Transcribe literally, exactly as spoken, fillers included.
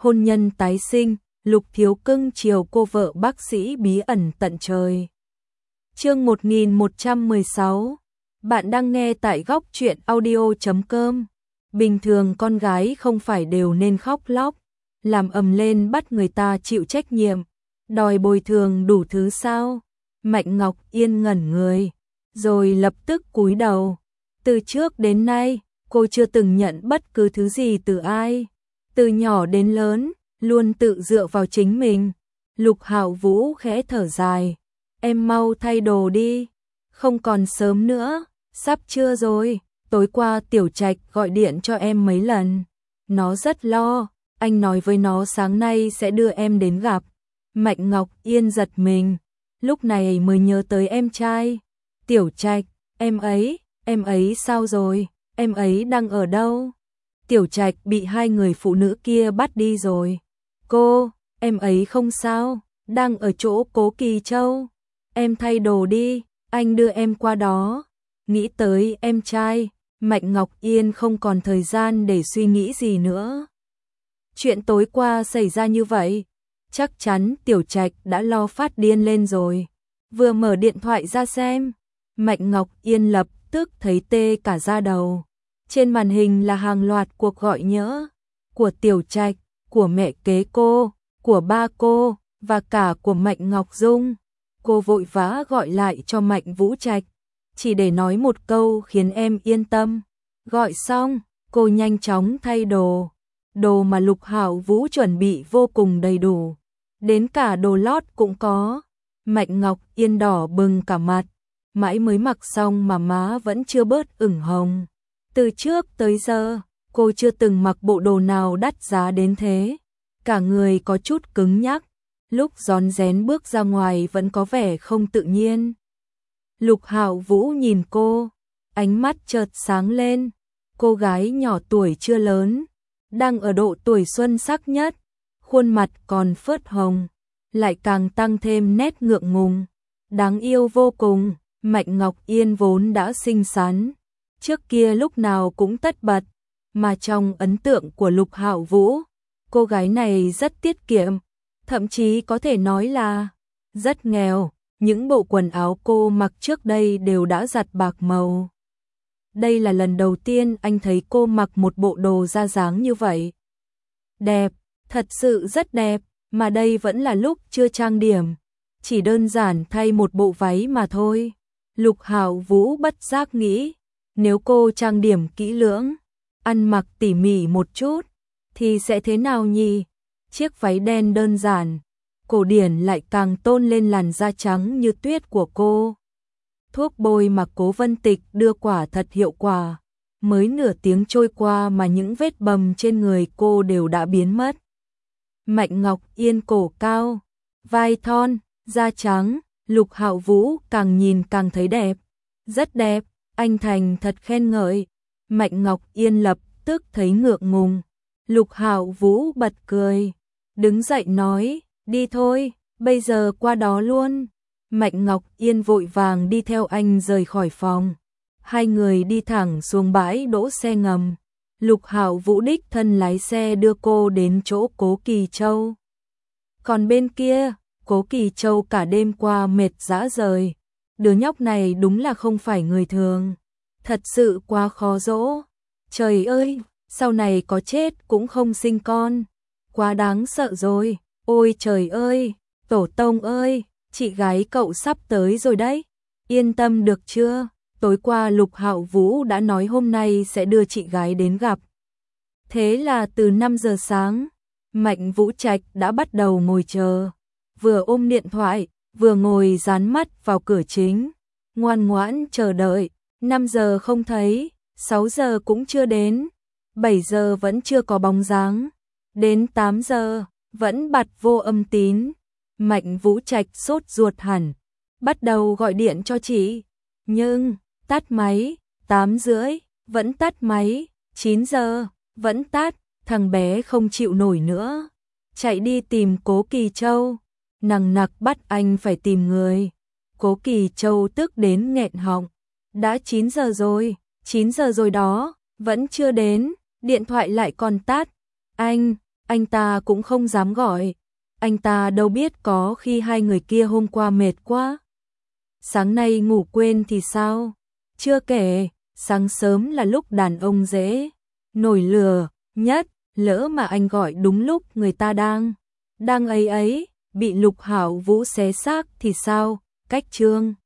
hôn nhân tái sinh, Lục Thiếu cưng chiều cô vợ bác sĩ bí ẩn tận trời. Chương một nghìn một trăm mười sáu. Bạn đang nghe tại góc truyện audio chấm com. Bình thường con gái không phải đều nên khóc lóc, làm ầm lên bắt người ta chịu trách nhiệm, đòi bồi thường đủ thứ sao? Mạnh Ngọc Yên ngẩn người, rồi lập tức cúi đầu. Từ trước đến nay, cô chưa từng nhận bất cứ thứ gì từ ai. Từ nhỏ đến lớn, luôn tự dựa vào chính mình. Lục Hạo Vũ khẽ thở dài. Em mau thay đồ đi, không còn sớm nữa, sắp trưa rồi. Tối qua Tiểu Trạch gọi điện cho em mấy lần. Nó rất lo, anh nói với nó sáng nay sẽ đưa em đến gặp. Mạnh Ngọc Yên giật mình, lúc này mới nhớ tới em trai. Tiểu Trạch, em ấy, em ấy sao rồi, em ấy đang ở đâu? Tiểu Trạch bị hai người phụ nữ kia bắt đi rồi. Cô, em ấy không sao, đang ở chỗ Cố Kỳ Châu. Em thay đồ đi, anh đưa em qua đó. Nghĩ tới em trai, Mạnh Ngọc Yên không còn thời gian để suy nghĩ gì nữa. Chuyện tối qua xảy ra như vậy, chắc chắn Tiểu Trạch đã lo phát điên lên rồi. Vừa mở điện thoại ra xem, Mạnh Ngọc Yên lập tức thấy tê cả da đầu. Trên màn hình là hàng loạt cuộc gọi nhỡ của Tiểu Trạch, của mẹ kế cô, của ba cô và cả của Mạnh Ngọc Dung. Cô vội vã gọi lại cho Mạnh Vũ Trạch, chỉ để nói một câu khiến em yên tâm. Gọi xong, cô nhanh chóng thay đồ. Đồ mà Lục Hạo Vũ chuẩn bị vô cùng đầy đủ, đến cả đồ lót cũng có. Mạnh Ngọc Yên đỏ bừng cả mặt, mãi mới mặc xong mà má vẫn chưa bớt ửng hồng. Từ trước tới giờ, cô chưa từng mặc bộ đồ nào đắt giá đến thế. Cả người có chút cứng nhắc, lúc rón rén bước ra ngoài vẫn có vẻ không tự nhiên. Lục Hạo Vũ nhìn cô, ánh mắt chợt sáng lên. Cô gái nhỏ tuổi chưa lớn, đang ở độ tuổi xuân sắc nhất, khuôn mặt còn phớt hồng, lại càng tăng thêm nét ngượng ngùng, đáng yêu vô cùng. Mạnh Ngọc Yên vốn đã xinh xắn, trước kia lúc nào cũng tất bật, mà trong ấn tượng của Lục Hạo Vũ, cô gái này rất tiết kiệm, thậm chí có thể nói là rất nghèo. Những bộ quần áo cô mặc trước đây đều đã giặt bạc màu. Đây là lần đầu tiên anh thấy cô mặc một bộ đồ ra dáng như vậy. Đẹp, thật sự rất đẹp, mà đây vẫn là lúc chưa trang điểm, chỉ đơn giản thay một bộ váy mà thôi. Lục Hạo Vũ bất giác nghĩ, nếu cô trang điểm kỹ lưỡng, ăn mặc tỉ mỉ một chút, thì sẽ thế nào nhỉ? Chiếc váy đen đơn giản, cổ điển lại càng tôn lên làn da trắng như tuyết của cô. Thuốc bôi mà Cố Vân Tịch đưa quả thật hiệu quả, mới nửa tiếng trôi qua mà những vết bầm trên người cô đều đã biến mất. Mạnh Ngọc Yên cổ cao, vai thon, da trắng, Lục Hạo Vũ càng nhìn càng thấy đẹp. Rất đẹp, anh thành thật khen ngợi. Mạnh Ngọc Yên lập tức thấy ngượng ngùng. Lục Hạo Vũ bật cười, đứng dậy nói, đi thôi, bây giờ qua đó luôn. Mạnh Ngọc Yên vội vàng đi theo anh rời khỏi phòng. Hai người đi thẳng xuống bãi đỗ xe ngầm. Lục Hạo Vũ đích thân lái xe đưa cô đến chỗ Cố Kỳ Châu. Còn bên kia, Cố Kỳ Châu cả đêm qua mệt rã rời. Đứa nhóc này đúng là không phải người thường, thật sự quá khó dỗ. Trời ơi, sau này có chết cũng không sinh con, quá đáng sợ rồi. Ôi trời ơi, tổ tông ơi, chị gái cậu sắp tới rồi đấy. Yên tâm được chưa? Tối qua Lục Hạo Vũ đã nói hôm nay sẽ đưa chị gái đến gặp. Thế là từ năm giờ sáng, Mạnh Vũ Trạch đã bắt đầu ngồi chờ, vừa ôm điện thoại, vừa ngồi dán mắt vào cửa chính, ngoan ngoãn chờ đợi. Năm giờ không thấy, sáu giờ cũng chưa đến, bảy giờ vẫn chưa có bóng dáng, đến tám giờ vẫn bật vô âm tín. Mạnh Vũ Trạch sốt ruột hẳn, bắt đầu gọi điện cho chị, nhưng tắt máy. Tám rưỡi vẫn tắt máy, chín giờ vẫn tắt. Thằng bé không chịu nổi nữa, chạy đi tìm Cố Kỳ Châu, nằng nặc bắt anh phải tìm người. Cố Kỳ Châu tức đến nghẹn họng, đã chín giờ rồi, chín giờ rồi đó, vẫn chưa đến, điện thoại lại còn tắt. Anh, anh ta cũng không dám gọi. Anh ta đâu biết có khi hai người kia hôm qua mệt quá, sáng nay ngủ quên thì sao? Chưa kể, sáng sớm là lúc đàn ông dễ nổi lửa nhất, lỡ mà anh gọi đúng lúc người ta đang đang ấy ấy, bị Lục Hảo Vũ xé xác thì sao? Cách Trương